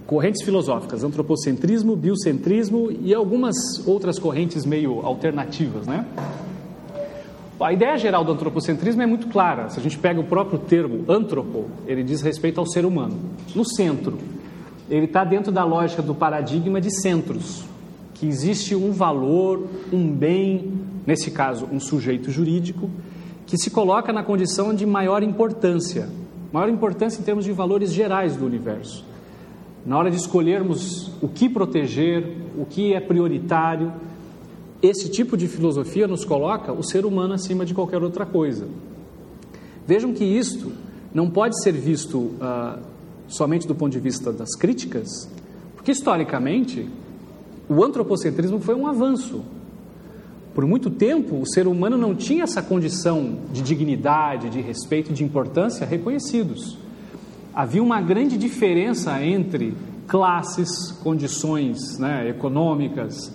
correntes filosóficas, antropocentrismo, biocentrismo e algumas outras correntes meio alternativas, né? A ideia geral do antropocentrismo é muito clara. Se a gente pega o próprio termo antropo, ele diz respeito ao ser humano, no centro. Ele está dentro da lógica do paradigma de centros, que existe um valor, um bem, nesse caso um sujeito jurídico, que se coloca na condição de maior importância em termos de valores gerais do universo. Na hora de escolhermos o que proteger, o que é prioritário, esse tipo de filosofia nos coloca o ser humano acima de qualquer outra coisa. Vejam que isto não pode ser visto somente do ponto de vista das críticas, porque historicamente o antropocentrismo foi um avanço. Por muito tempo o ser humano não tinha essa condição de dignidade, de respeito, de importância reconhecidos. Havia uma grande diferença entre classes, condições, né, econômicas.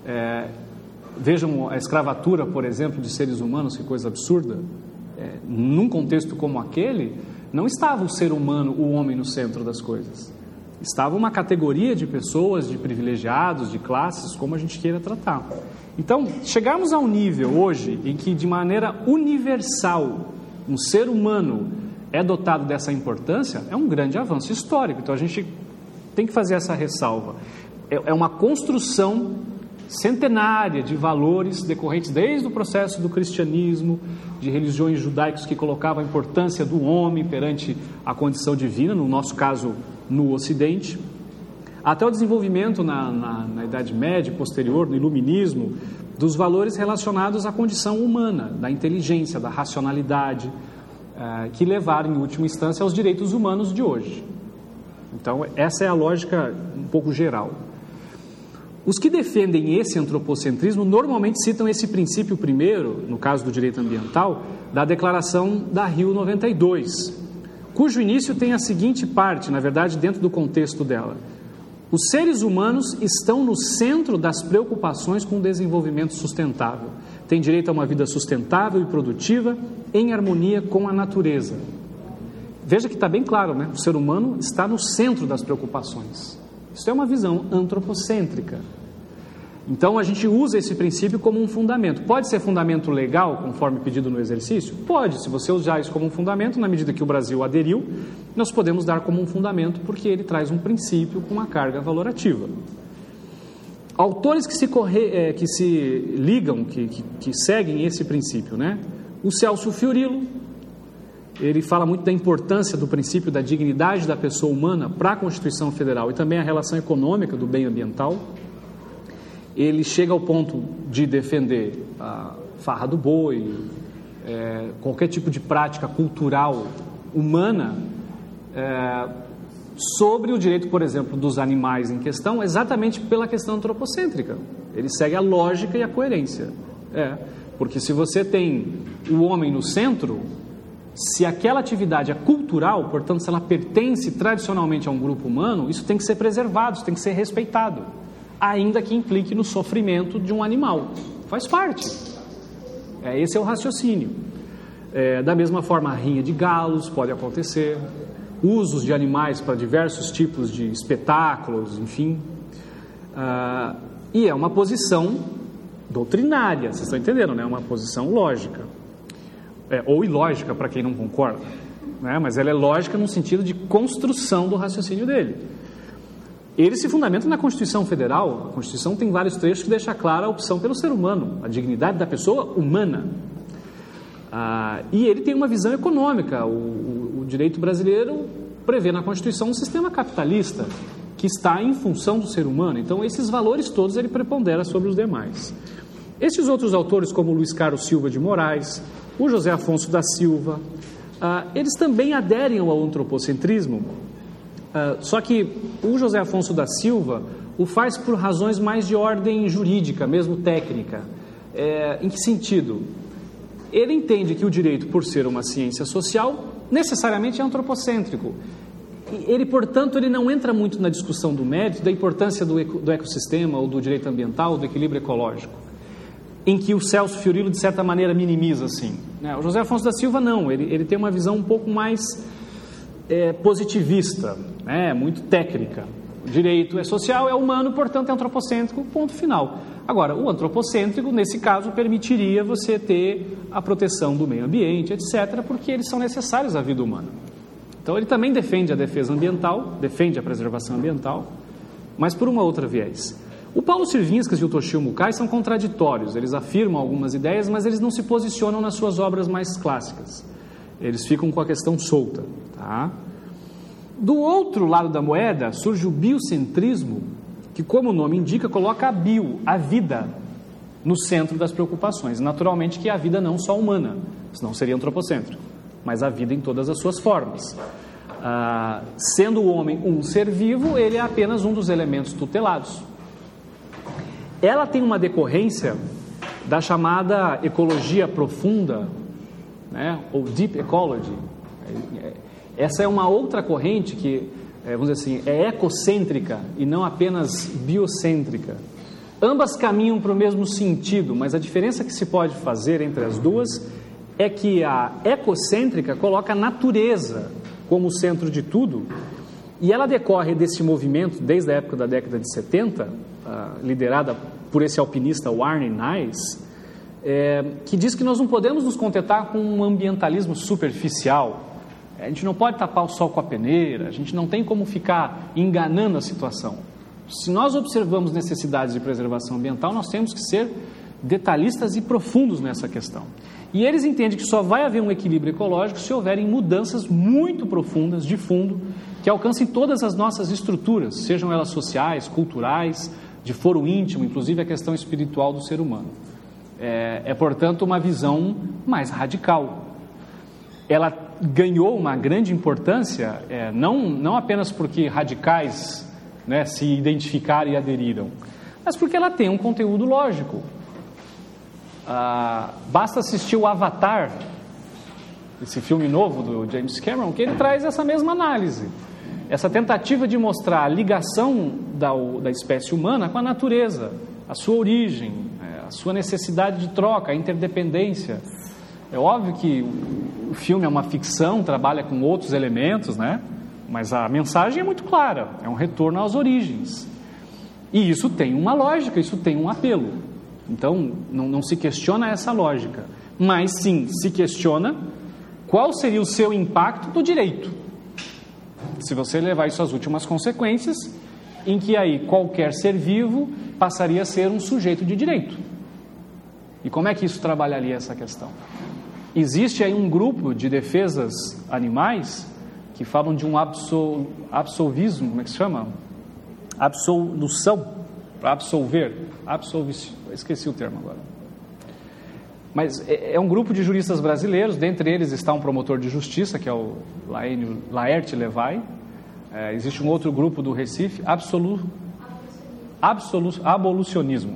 Vejam a escravatura, por exemplo, de seres humanos, que coisa absurda. Num contexto como aquele, não estava o ser humano, o homem, no centro das coisas. Estava uma categoria de pessoas, de privilegiados, de classes, como a gente queira tratar. Então, chegarmos a um nível hoje em que, de maneira universal, um ser humano é dotado dessa importância, é um grande avanço histórico. Então, a gente tem que fazer essa ressalva. É uma construção centenária de valores decorrentes desde o processo do cristianismo, de religiões judaicas que colocavam a importância do homem perante a condição divina, no nosso caso, no Ocidente, até o desenvolvimento na Idade Média, posterior, no Iluminismo, dos valores relacionados à condição humana, da inteligência, da racionalidade, que levaram, em última instância, aos direitos humanos de hoje. Então, essa é a lógica um pouco geral. Os que defendem esse antropocentrismo normalmente citam esse princípio primeiro, no caso do direito ambiental, da Declaração da Rio 92, cujo início tem a seguinte parte, na verdade, dentro do contexto dela. Os seres humanos estão no centro das preocupações com o desenvolvimento sustentável. Têm direito a uma vida sustentável e produtiva, em harmonia com a natureza. Veja que está bem claro, né? O ser humano está no centro das preocupações. Isso é uma visão antropocêntrica. Então, a gente usa esse princípio como um fundamento. Pode ser fundamento legal, conforme pedido no exercício? Pode. Se você usar isso como um fundamento, na medida que o Brasil aderiu, nós podemos dar como um fundamento, porque ele traz um princípio com uma carga valorativa. Autores que se ligam, que seguem esse princípio, né? O Celso Fiorillo, ele fala muito da importância do princípio da dignidade da pessoa humana para a Constituição Federal e também a relação econômica do bem ambiental. Ele chega ao ponto de defender a farra do boi, qualquer tipo de prática cultural humana, sobre o direito, por exemplo, dos animais em questão, exatamente pela questão antropocêntrica. Ele segue a lógica e a coerência. Porque se você tem o homem no centro, se aquela atividade é cultural, portanto, se ela pertence tradicionalmente a um grupo humano, isso tem que ser preservado, isso tem que ser respeitado, ainda que implique no sofrimento de um animal. Faz parte. Esse é o raciocínio. Da mesma forma, a rinha de galos pode acontecer, usos de animais para diversos tipos de espetáculos, enfim. E é uma posição doutrinária, vocês estão entendendo, né? É uma posição lógica. Ou ilógica para quem não concorda, né? Mas ela é lógica no sentido de construção do raciocínio dele. Ele se fundamenta na Constituição Federal. A Constituição tem vários trechos que deixam clara a opção pelo ser humano, a dignidade da pessoa humana. E ele tem uma visão econômica. O direito brasileiro prevê na Constituição um sistema capitalista que está em função do ser humano. Então, esses valores todos ele prepondera sobre os demais. Esses outros autores, como Luiz Carlos Silva de Moraes, o José Afonso da Silva, eles também aderem ao antropocentrismo, só que o José Afonso da Silva o faz por razões mais de ordem jurídica, mesmo técnica. Em que sentido? Ele entende que o direito, por ser uma ciência social, necessariamente é antropocêntrico. Ele, portanto, ele não entra muito na discussão do mérito, da importância do ecossistema, ou do direito ambiental, do equilíbrio ecológico, em que o Celso Fiorillo, de certa maneira, minimiza, assim. O José Afonso da Silva, não. Ele tem uma visão um pouco mais positivista, muito técnica. direito é social, é humano, portanto é antropocêntrico, ponto final. Agora, o antropocêntrico, nesse caso, permitiria você ter a proteção do meio ambiente, etc., porque eles são necessários à vida humana. Então, ele também defende a defesa ambiental, defende a preservação ambiental, mas por uma outra viés. O Paulo Sirvinskas e o Toshio Mukai são contraditórios, eles afirmam algumas ideias, mas eles não se posicionam nas suas obras mais clássicas. Eles ficam com a questão solta, tá? Do outro lado da moeda surge o biocentrismo, que, como o nome indica, coloca a bio, a vida, no centro das preocupações. Naturalmente que a vida não só humana, senão seria antropocêntrico, mas a vida em todas as suas formas. Sendo o homem um ser vivo, ele é apenas um dos elementos tutelados. Ela tem uma decorrência da chamada ecologia profunda, né, ou deep ecology. Essa é uma outra corrente que, vamos dizer assim, é ecocêntrica e não apenas biocêntrica. Ambas caminham para o mesmo sentido, mas a diferença que se pode fazer entre as duas é que a ecocêntrica coloca a natureza como o centro de tudo, e ela decorre desse movimento desde a época da década de 70, liderada por esse alpinista Arne Naess, que diz que nós não podemos nos contentar com um ambientalismo superficial. A gente não pode tapar o sol com a peneira, a gente não tem como ficar enganando a situação. Se nós observamos necessidades de preservação ambiental, nós temos que ser detalhistas e profundos nessa questão. E eles entendem que só vai haver um equilíbrio ecológico se houverem mudanças muito profundas, de fundo, que alcancem todas as nossas estruturas, sejam elas sociais, culturais, de foro íntimo, inclusive a questão espiritual do ser humano. Portanto, uma visão mais radical. Ela ganhou uma grande importância, não apenas porque radicais, né, se identificaram e aderiram, mas porque ela tem um conteúdo lógico. Basta assistir o Avatar, esse filme novo do James Cameron, que ele traz essa mesma análise, essa tentativa de mostrar a ligação da espécie humana com a natureza, a sua origem, a sua necessidade de troca, a interdependência. É óbvio que o filme é uma ficção, trabalha com outros elementos, né? Mas a mensagem é muito clara, é um retorno às origens. E isso tem uma lógica, isso tem um apelo. Então, não se questiona essa lógica, mas sim se questiona qual seria o seu impacto no direito. Se você levar isso às últimas consequências, em que aí qualquer ser vivo passaria a ser um sujeito de direito. E como é que isso trabalharia essa questão? Existe aí um grupo de defesas animais que falam de um absolvismo, como é que se chama? Absolução, para absolver, esqueci o termo agora. Mas é um grupo de juristas brasileiros, dentre eles está um promotor de justiça, que é o Laerte Levay. Existe um outro grupo do Recife, abolicionismo,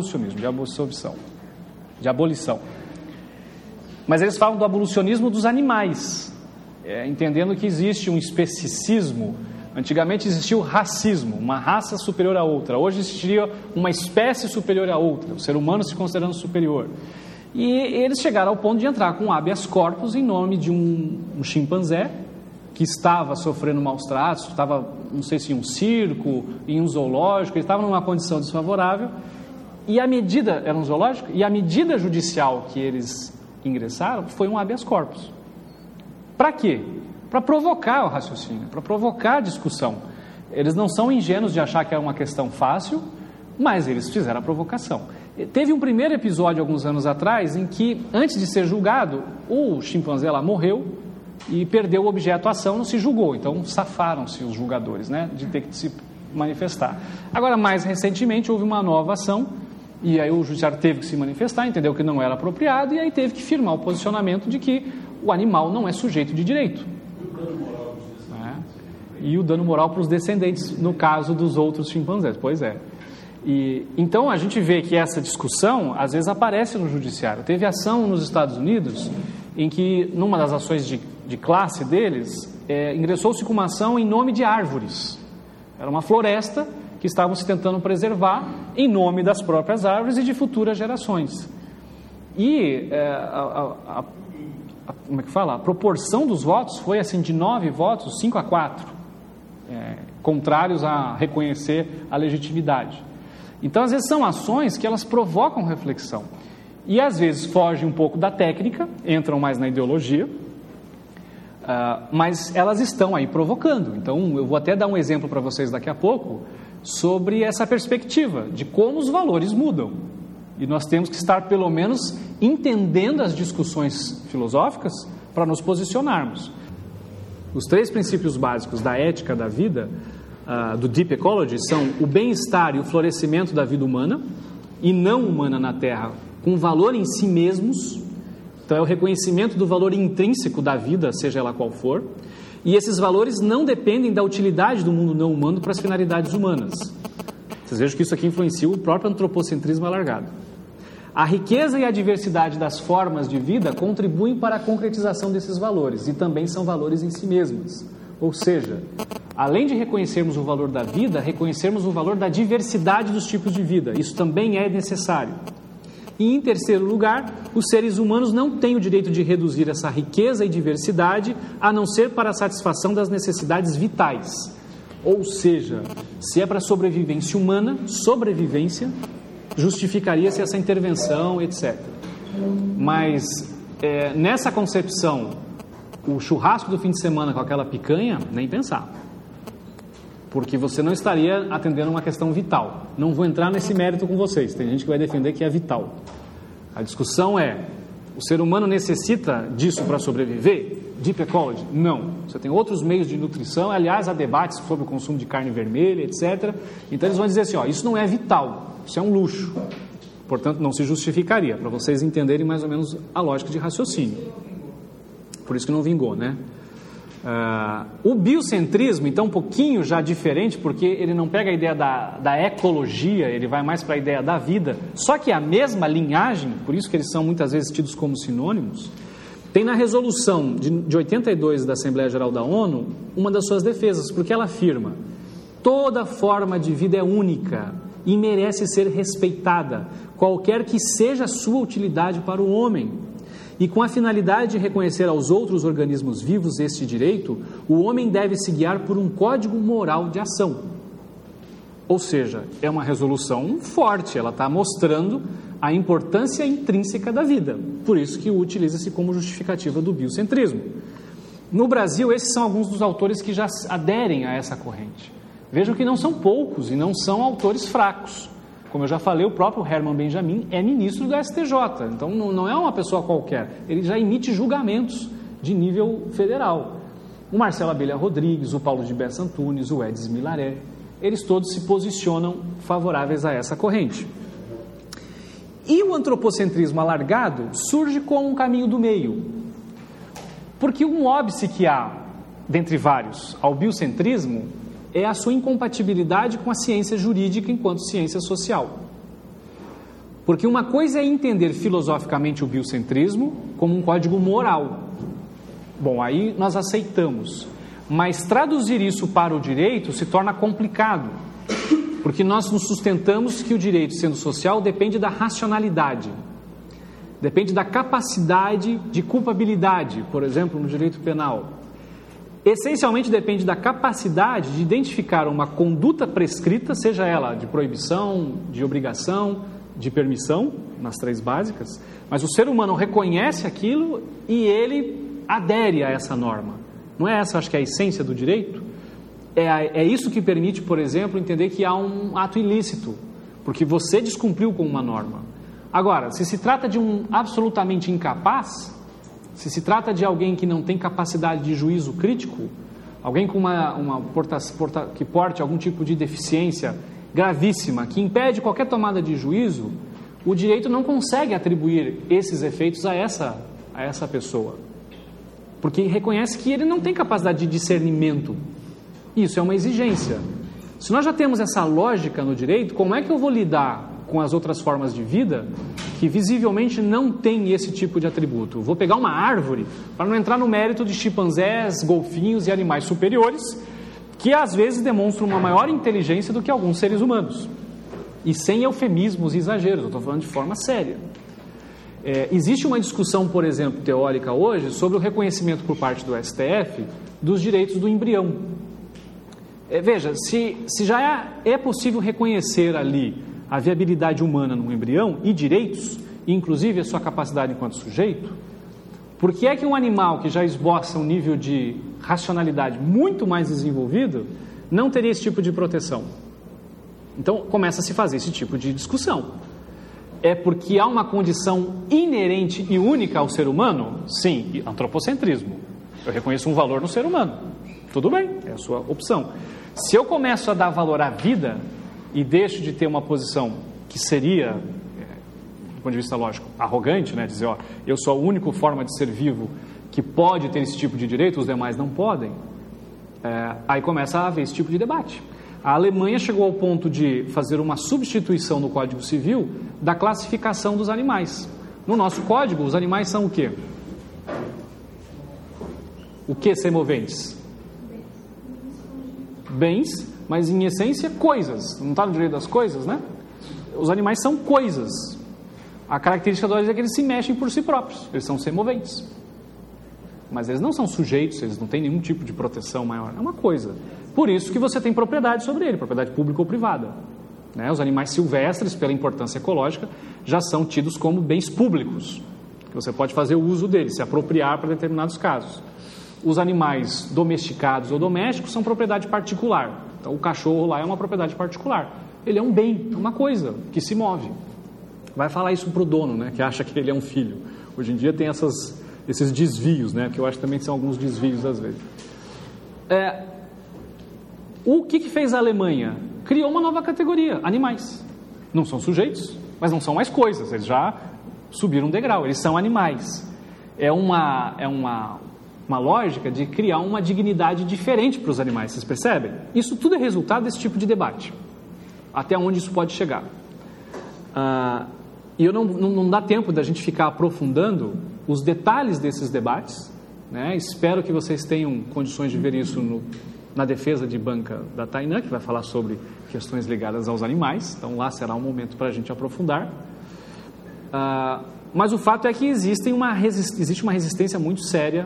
de abolição. Mas eles falam do abolicionismo dos animais, entendendo que existe um especicismo. Antigamente existia o racismo, uma raça superior a outra. Hoje existiria uma espécie superior a outra, o ser humano se considerando superior. E eles chegaram ao ponto de entrar com habeas corpus em nome de um chimpanzé que estava sofrendo maus tratos, estava, não sei se em um circo, em um zoológico, ele estava numa condição desfavorável. E a medida, era um zoológico, e a medida judicial que eles ingressaram foi um habeas corpus. Para quê? Para provocar o raciocínio, para provocar a discussão. Eles não são ingênuos de achar que é uma questão fácil, mas eles fizeram a provocação. Teve um primeiro episódio, alguns anos atrás, em que, antes de ser julgado, o chimpanzé lá morreu e perdeu o objeto à ação, não se julgou. Então, safaram-se os julgadores, né, de ter que se manifestar. Agora, mais recentemente, houve uma nova ação, e aí o judiciário teve que se manifestar, entendeu que não era apropriado, e aí teve que firmar o posicionamento de que o animal não é sujeito de direito. E o dano moral para os descendentes, no caso dos outros chimpanzés, pois é. E, então a gente vê que essa discussão às vezes aparece no judiciário. Teve ação nos Estados Unidos em que, numa das ações de classe deles, ingressou-se com uma ação em nome de árvores. Era uma floresta que estavam se tentando preservar em nome das próprias árvores e de futuras gerações. E como é que fala? A proporção dos votos foi assim, de 9 votos, 5-4. contrários a reconhecer a legitimidade. Então, às vezes, são ações que elas provocam reflexão. E, às vezes, fogem um pouco da técnica, entram mais na ideologia, mas elas estão aí provocando. Então, eu vou até dar um exemplo para vocês daqui a pouco sobre essa perspectiva de como os valores mudam. E nós temos que estar, pelo menos, entendendo as discussões filosóficas para nos posicionarmos. Os 3 princípios básicos da ética da vida, do Deep Ecology, são o bem-estar e o florescimento da vida humana e não humana na Terra, com valor em si mesmos. Então, é o reconhecimento do valor intrínseco da vida, seja ela qual for. E esses valores não dependem da utilidade do mundo não humano para as finalidades humanas. Vocês vejam que isso aqui influencia o próprio antropocentrismo alargado. A riqueza e a diversidade das formas de vida contribuem para a concretização desses valores e também são valores em si mesmos. Ou seja, além de reconhecermos o valor da vida, reconhecermos o valor da diversidade dos tipos de vida. Isso também é necessário. E, em terceiro lugar, os seres humanos não têm o direito de reduzir essa riqueza e diversidade a não ser para a satisfação das necessidades vitais. Ou seja, se é para a sobrevivência humana, sobrevivência, justificaria-se essa intervenção, etc. Mas, nessa concepção, o churrasco do fim de semana com aquela picanha, nem pensar. Porque você não estaria atendendo uma questão vital. Não vou entrar nesse mérito com vocês. Tem gente que vai defender que é vital. A discussão é, o ser humano necessita disso para sobreviver? Deep Ecology? Não. Você tem outros meios de nutrição. Aliás, há debates sobre o consumo de carne vermelha, etc. Então eles vão dizer assim, isso não é vital. Isso é um luxo. Portanto, não se justificaria. Para vocês entenderem mais ou menos a lógica de raciocínio. Por isso que não vingou, né? O biocentrismo, então, um pouquinho já diferente, porque ele não pega a ideia da ecologia, ele vai mais para a ideia da vida, só que a mesma linhagem, por isso que eles são muitas vezes tidos como sinônimos, tem na resolução de 82 da Assembleia Geral da ONU uma das suas defesas, porque ela afirma: toda forma de vida é única e merece ser respeitada, qualquer que seja a sua utilidade para o homem. E com a finalidade de reconhecer aos outros organismos vivos este direito, o homem deve se guiar por um código moral de ação. Ou seja, é uma resolução forte, ela está mostrando a importância intrínseca da vida. Por isso que utiliza-se como justificativa do biocentrismo. No Brasil, esses são alguns dos autores que já aderem a essa corrente. Vejam que não são poucos e não são autores fracos. Como eu já falei, o próprio Herman Benjamin é ministro do STJ, então não é uma pessoa qualquer, ele já emite julgamentos de nível federal. O Marcelo Abelha Rodrigues, o Paulo de Bessa Antunes, o Edis Milaré, eles todos se posicionam favoráveis a essa corrente. E o antropocentrismo alargado surge como um caminho do meio, porque um óbice que há, dentre vários, ao biocentrismo, é a sua incompatibilidade com a ciência jurídica enquanto ciência social. Porque uma coisa é entender filosoficamente o biocentrismo como um código moral. Bom, aí nós aceitamos. Mas traduzir isso para o direito se torna complicado. Porque nós nos sustentamos que o direito, sendo social, depende da racionalidade. Depende da capacidade de culpabilidade, por exemplo, no direito penal. Essencialmente depende da capacidade de identificar uma conduta prescrita, seja ela de proibição, de obrigação, de permissão, nas 3 básicas, mas o ser humano reconhece aquilo e ele adere a essa norma. Não é essa, acho que é a essência do direito? É isso que permite, por exemplo, entender que há um ato ilícito, porque você descumpriu com uma norma. Agora, se se trata de um absolutamente incapaz, se trata de alguém que não tem capacidade de juízo crítico, alguém com que porte algum tipo de deficiência gravíssima, que impede qualquer tomada de juízo, o direito não consegue atribuir esses efeitos a essa pessoa. Porque reconhece que ele não tem capacidade de discernimento. Isso é uma exigência. Se nós já temos essa lógica no direito, como é que eu vou lidar com as outras formas de vida que visivelmente não tem esse tipo de atributo? Vou pegar uma árvore, para não entrar no mérito de chimpanzés, golfinhos e animais superiores, que às vezes demonstram uma maior inteligência do que alguns seres humanos. E sem eufemismos e exageros, eu estou falando de forma séria. Existe uma discussão, por exemplo, teórica hoje, sobre o reconhecimento por parte do STF dos direitos do embrião. Veja, se já é possível reconhecer ali a viabilidade humana no embrião e direitos, inclusive a sua capacidade enquanto sujeito, por que é que um animal que já esboça um nível de racionalidade muito mais desenvolvido não teria esse tipo de proteção? Então começa a se fazer esse tipo de discussão. É porque há uma condição inerente e única ao ser humano? Sim, antropocentrismo. Eu reconheço um valor no ser humano. Tudo bem, é a sua opção. Se eu começo a dar valor à vida e deixo de ter uma posição que seria, do ponto de vista lógico, arrogante, né? Dizer, eu sou a única forma de ser vivo que pode ter esse tipo de direito, os demais não podem, aí começa a haver esse tipo de debate. A Alemanha chegou ao ponto de fazer uma substituição no Código Civil da classificação dos animais. No nosso código, os animais são o quê? O que semoventes? Bens, mas em essência coisas. Não está no direito das coisas, né? Os animais são coisas. A característica deles é que eles se mexem por si próprios. Eles são semoventes. Mas eles não são sujeitos, eles não têm nenhum tipo de proteção maior. É uma coisa. Por isso que você tem propriedade sobre ele, propriedade pública ou privada. Né? Os animais silvestres, pela importância ecológica, já são tidos como bens públicos, que você pode fazer o uso deles, se apropriar para determinados casos. Os animais domesticados ou domésticos são propriedade particular. Então, o cachorro lá é uma propriedade particular. Ele é um bem, é uma coisa que se move. Vai falar isso para o dono, né, que acha que ele é um filho. Hoje em dia tem esses desvios, né, que eu acho que também são alguns desvios às vezes. O que fez a Alemanha? Criou uma nova categoria, animais. Não são sujeitos, mas não são mais coisas, eles já subiram um degrau, eles são animais. É uma lógica de criar uma dignidade diferente para os animais, vocês percebem? Isso tudo é resultado desse tipo de debate. Até onde isso pode chegar. E não dá tempo da gente ficar aprofundando os detalhes desses debates, né? Espero que vocês tenham condições de ver isso na defesa de banca da Tainã, que vai falar sobre questões ligadas aos animais. Então lá será um momento para a gente aprofundar. Mas o fato é que existe uma resistência muito séria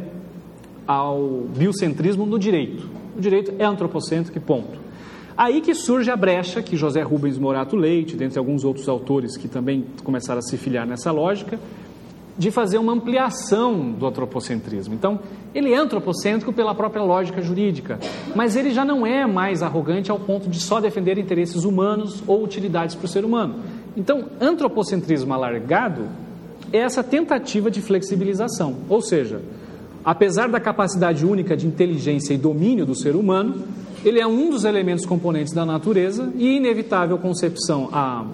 ao biocentrismo no direito. O direito é antropocêntrico e ponto. Aí que surge a brecha que José Rubens Morato Leite, dentre alguns outros autores que também começaram a se filiar nessa lógica, de fazer uma ampliação do antropocentrismo. Então, ele é antropocêntrico pela própria lógica jurídica, mas ele já não é mais arrogante ao ponto de só defender interesses humanos ou utilidades para o ser humano. Então, antropocentrismo alargado é essa tentativa de flexibilização, ou seja, apesar da capacidade única de inteligência e domínio do ser humano, ele é um dos elementos componentes da natureza e a inevitável concepção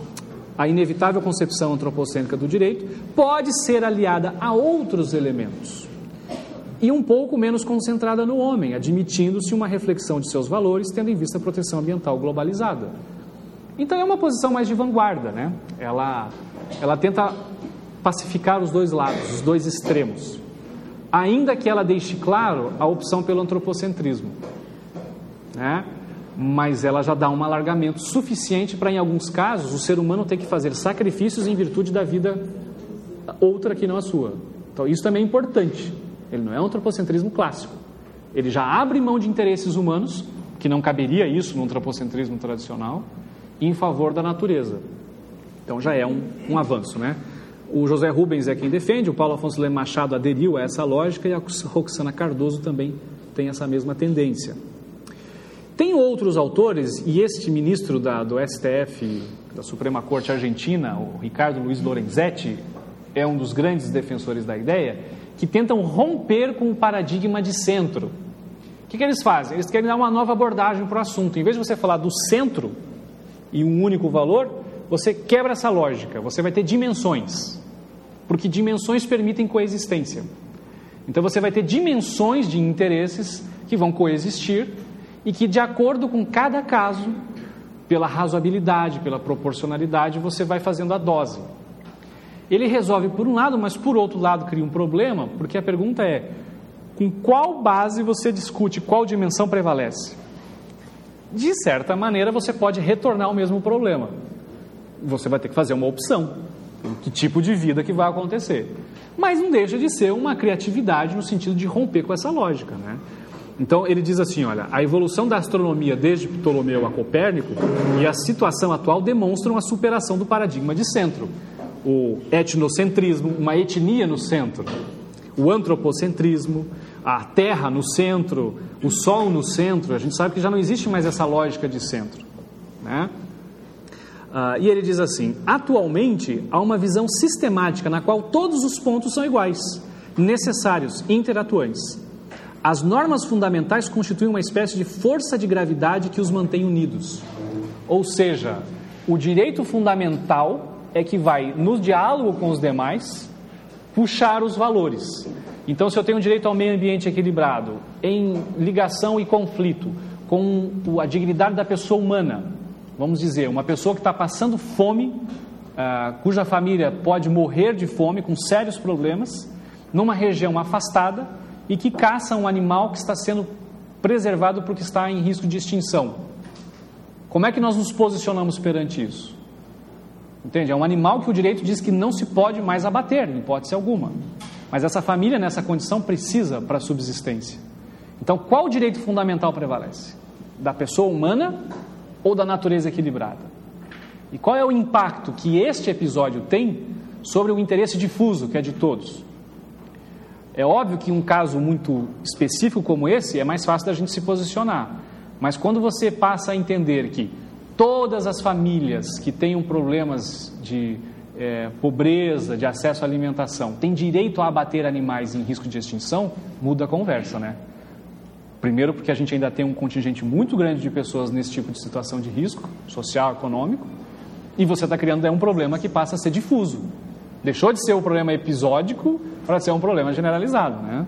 antropocêntrica do direito pode ser aliada a outros elementos e um pouco menos concentrada no homem, admitindo-se uma reflexão de seus valores, tendo em vista a proteção ambiental globalizada. Então é uma posição mais de vanguarda, né? Ela tenta pacificar os dois lados, os dois extremos, ainda que ela deixe claro a opção pelo antropocentrismo, né? Mas ela já dá um alargamento suficiente para, em alguns casos, o ser humano ter que fazer sacrifícios em virtude da vida outra que não a sua. Então isso também é importante. Ele não é um antropocentrismo clássico. Ele já abre mão de interesses humanos, que não caberia isso no antropocentrismo tradicional, em favor da natureza. Então já é um avanço, né? O José Rubens é quem defende, o Paulo Afonso Leme Machado aderiu a essa lógica e a Roxana Cardoso também tem essa mesma tendência. Tem outros autores, e este ministro do STF, da Suprema Corte Argentina, o Ricardo Luiz Lorenzetti, é um dos grandes defensores da ideia, que tentam romper com o paradigma de centro. O que eles fazem? Eles querem dar uma nova abordagem para o assunto. Em vez de você falar do centro e um único valor, você quebra essa lógica, você vai ter dimensões, porque dimensões permitem coexistência. Então você vai ter dimensões de interesses que vão coexistir e que, de acordo com cada caso, pela razoabilidade, pela proporcionalidade, você vai fazendo a dose. Ele resolve por um lado, mas por outro lado cria um problema, porque a pergunta é: com qual base você discute, qual dimensão prevalece? De certa maneira, você pode retornar ao mesmo problema. Você vai ter que fazer uma opção. Que tipo de vida que vai acontecer? Mas não deixa de ser uma criatividade no sentido de romper com essa lógica, né? Então ele diz assim, olha, a evolução da astronomia desde Ptolomeu a Copérnico e a situação atual demonstram a superação do paradigma de centro. O etnocentrismo, uma etnia no centro, o antropocentrismo, a Terra no centro, o Sol no centro. A gente sabe que já não existe mais essa lógica de centro, né? E ele diz assim, atualmente há uma visão sistemática na qual todos os pontos são iguais, necessários, interatuantes. As normas fundamentais constituem uma espécie de força de gravidade que os mantém unidos. Ou seja, o direito fundamental é que vai, no diálogo com os demais, puxar os valores. Então, se eu tenho direito ao meio ambiente equilibrado, em ligação e conflito com a dignidade da pessoa humana, vamos dizer, uma pessoa que está passando fome, cuja família pode morrer de fome, com sérios problemas, numa região afastada, e que caça um animal que está sendo preservado porque está em risco de extinção. Como é que nós nos posicionamos perante isso? Entende? É um animal que o direito diz que não se pode mais abater, em hipótese alguma. Mas essa família, nessa condição, precisa para a subsistência. Então, qual o direito fundamental prevalece? Da pessoa humana ou da natureza equilibrada? E qual é o impacto que este episódio tem sobre o interesse difuso, que é de todos? É óbvio que um caso muito específico como esse é mais fácil da gente se posicionar. Mas quando você passa a entender que todas as famílias que tenham problemas de pobreza, de acesso à alimentação, têm direito a abater animais em risco de extinção, muda a conversa, né? Primeiro porque a gente ainda tem um contingente muito grande de pessoas nesse tipo de situação de risco social, econômico, e você está criando um problema que passa a ser difuso. Deixou de ser um problema episódico para ser um problema generalizado, né?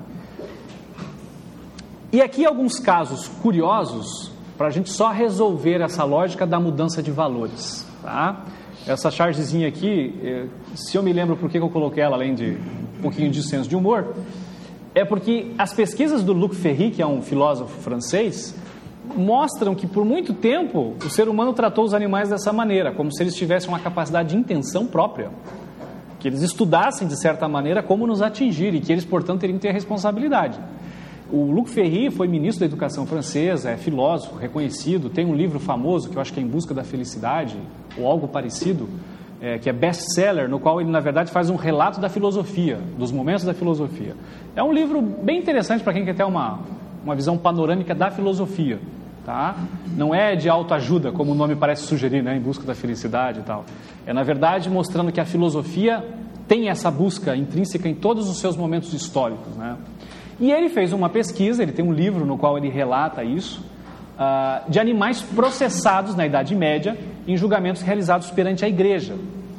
E aqui alguns casos curiosos para a gente só resolver essa lógica da mudança de valores, tá? Essa chargezinha aqui, se eu me lembro por que eu coloquei ela, além de um pouquinho de senso de humor, é porque as pesquisas do Luc Ferry, que é um filósofo francês, mostram que por muito tempo o ser humano tratou os animais dessa maneira, como se eles tivessem uma capacidade de intenção própria, que eles estudassem de certa maneira como nos atingir e que eles, portanto, teriam que ter responsabilidade. O Luc Ferry foi ministro da educação francesa, é filósofo reconhecido, tem um livro famoso que eu acho que é Em Busca da Felicidade, ou algo parecido, que é best-seller, no qual ele, na verdade, faz um relato da filosofia, dos momentos da filosofia. É um livro bem interessante para quem quer ter uma visão panorâmica da filosofia, tá? Não é de autoajuda, como o nome parece sugerir, né? Em busca da felicidade e tal. É, na verdade, mostrando que a filosofia tem essa busca intrínseca em todos os seus momentos históricos, né? E ele fez uma pesquisa, ele tem um livro no qual ele relata isso, de animais processados na Idade Média em julgamentos realizados perante a igreja.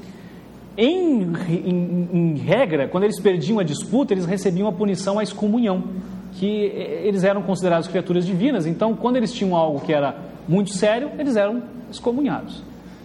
Em regra, quando eles perdiam a disputa, eles recebiam a punição à excomunhão, que eles eram considerados criaturas divinas, então quando eles tinham algo que era muito sério, eles eram excomunhados.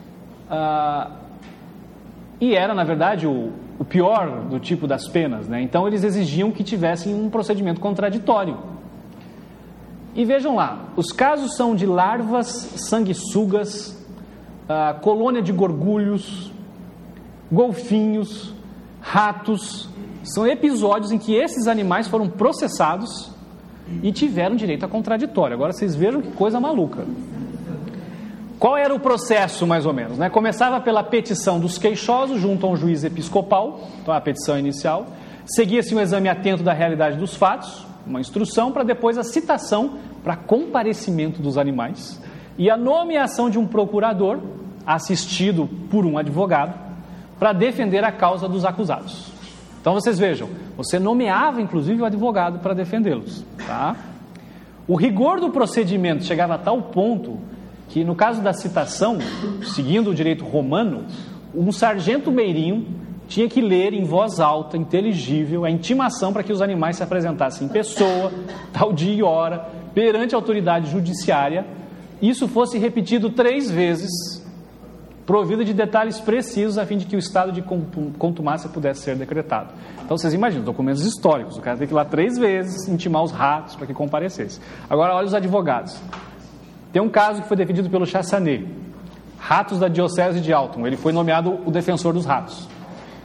E era, na verdade, o pior do tipo das penas, né? Então eles exigiam que tivessem um procedimento contraditório. E vejam lá, os casos são de larvas, sanguessugas, colônia de gorgulhos, golfinhos, ratos. São episódios em que esses animais foram processados e tiveram direito a contraditório. Agora vocês vejam que coisa maluca. Qual era o processo, mais ou menos, né? Começava pela petição dos queixosos junto a um juiz episcopal, então a petição inicial. Seguia-se um exame atento da realidade dos fatos, uma instrução, para depois a citação para comparecimento dos animais e a nomeação de um procurador, assistido por um advogado, para defender a causa dos acusados. Então vocês vejam, você nomeava inclusive o advogado para defendê-los, tá? O rigor do procedimento chegava a tal ponto que, no caso da citação, seguindo o direito romano, um sargento beirinho tinha que ler em voz alta, inteligível, a intimação para que os animais se apresentassem em pessoa, tal dia e hora, perante a autoridade judiciária. Isso fosse repetido 3 vezes, provido de detalhes precisos, a fim de que o estado de contumácia pudesse ser decretado. Então, vocês imaginam, documentos históricos, o cara tem que ir lá 3 vezes, intimar os ratos para que comparecesse. Agora, olha os advogados. Tem um caso que foi defendido pelo Chassanet, ratos da diocese de Alton. Ele foi nomeado o defensor dos ratos.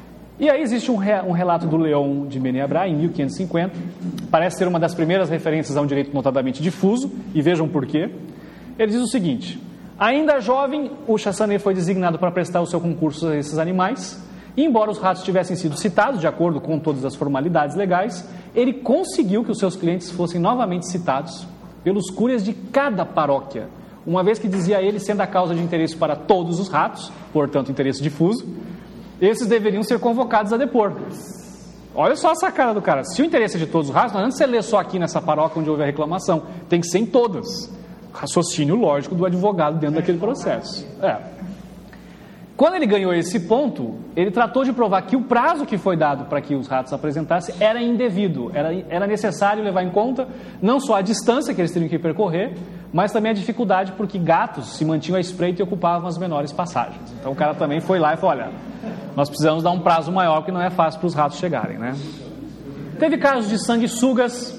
E aí existe um relato do Leon de Meneabra, em 1550, parece ser uma das primeiras referências a um direito notadamente difuso, e vejam por quê. Ele diz o seguinte: ainda jovem, o Chassanet foi designado para prestar o seu concurso a esses animais, e embora os ratos tivessem sido citados, de acordo com todas as formalidades legais, ele conseguiu que os seus clientes fossem novamente citados pelos cúrias de cada paróquia, uma vez que, dizia ele, sendo a causa de interesse para todos os ratos, portanto interesse difuso, esses deveriam ser convocados a depor. Olha só essa cara do cara. Se o interesse é de todos os ratos, não adianta você ler só aqui nessa paróquia onde houve a reclamação, tem que ser em todas. Raciocínio lógico do advogado dentro daquele processo. Quando ele ganhou esse ponto, ele tratou de provar que o prazo que foi dado para que os ratos apresentassem era indevido, era necessário levar em conta não só a distância que eles teriam que percorrer, mas também a dificuldade, porque gatos se mantinham à espreita e ocupavam as menores passagens. Então o cara também foi lá e falou: olha, nós precisamos dar um prazo maior, porque não é fácil para os ratos chegarem, né? Teve casos de sanguessugas,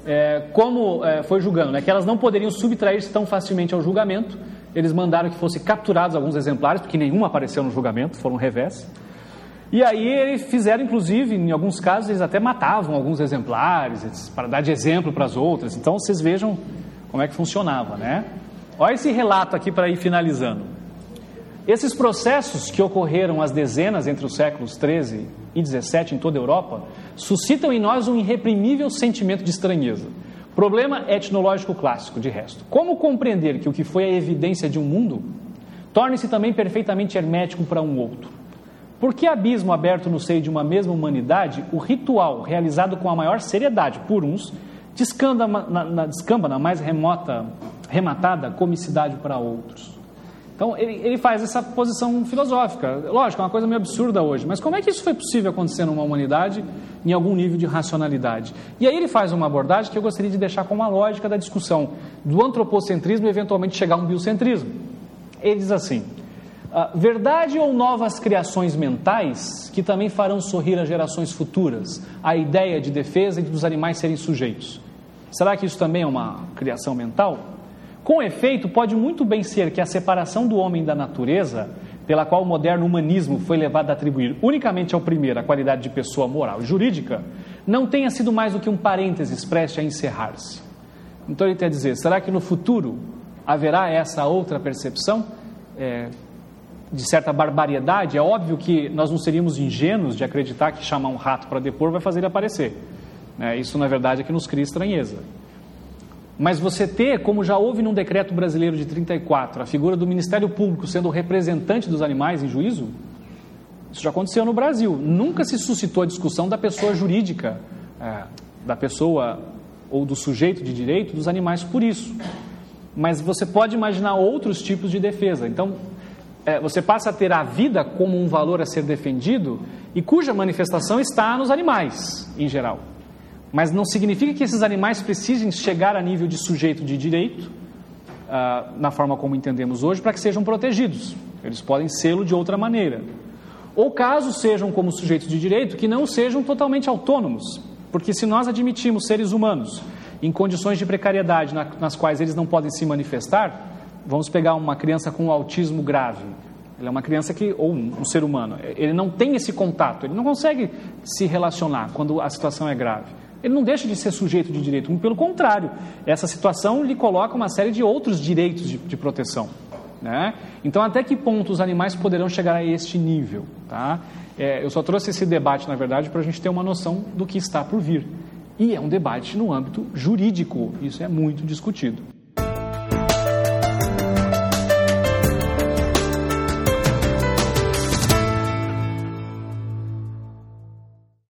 foi julgando, né, que elas não poderiam subtrair-se tão facilmente ao julgamento. Eles mandaram que fossem capturados alguns exemplares, porque nenhum apareceu no julgamento, foram revés. E aí eles fizeram, inclusive, em alguns casos, eles até matavam alguns exemplares, para dar de exemplo para as outras. Então vocês vejam como é que funcionava, né? Olha esse relato aqui para ir finalizando. Esses processos que ocorreram às dezenas entre os séculos 13 e 17 em toda a Europa, suscitam em nós um irreprimível sentimento de estranheza. Problema etnológico clássico, de resto. Como compreender que o que foi a evidência de um mundo torne-se também perfeitamente hermético para um outro? Por que abismo aberto no seio de uma mesma humanidade, o ritual realizado com a maior seriedade por uns descamba na mais rematada comicidade para outros? Então ele faz essa posição filosófica. Lógico, é uma coisa meio absurda hoje, mas como é que isso foi possível acontecer numa humanidade em algum nível de racionalidade? E aí ele faz uma abordagem que eu gostaria de deixar como a lógica da discussão do antropocentrismo e eventualmente chegar a um biocentrismo. Ele diz assim: verdade ou novas criações mentais que também farão sorrir as gerações futuras a ideia de defesa e dos animais serem sujeitos? Será que isso também é uma criação mental? Com efeito, pode muito bem ser que a separação do homem da natureza, pela qual o moderno humanismo foi levado a atribuir unicamente ao primeiro a qualidade de pessoa moral e jurídica, não tenha sido mais do que um parênteses prestes a encerrar-se. Então ele quer dizer, será que no futuro haverá essa outra percepção de certa barbariedade? É óbvio que nós não seríamos ingênuos de acreditar que chamar um rato para depor vai fazer ele aparecer. Isso, na verdade, é que nos cria estranheza. Mas você ter, como já houve num decreto brasileiro de 34, a figura do Ministério Público sendo o representante dos animais em juízo, isso já aconteceu no Brasil. Nunca se suscitou a discussão da pessoa jurídica, da pessoa ou do sujeito de direito dos animais por isso. Mas você pode imaginar outros tipos de defesa. Então, você passa a ter a vida como um valor a ser defendido e cuja manifestação está nos animais, em geral. Mas não significa que esses animais precisem chegar a nível de sujeito de direito, na forma como entendemos hoje, para que sejam protegidos. Eles podem sê-lo de outra maneira. Ou caso sejam como sujeitos de direito, que não sejam totalmente autônomos. Porque se nós admitimos seres humanos em condições de precariedade nas quais eles não podem se manifestar, vamos pegar uma criança com autismo grave. Ele é uma criança ou um ser humano, ele não tem esse contato, ele não consegue se relacionar quando a situação é grave. Ele não deixa de ser sujeito de direito, pelo contrário, essa situação lhe coloca uma série de outros direitos de proteção, né? Então, até que ponto os animais poderão chegar a este nível, tá? Eu só trouxe esse debate, na verdade, para a gente ter uma noção do que está por vir. E é um debate no âmbito jurídico, isso é muito discutido.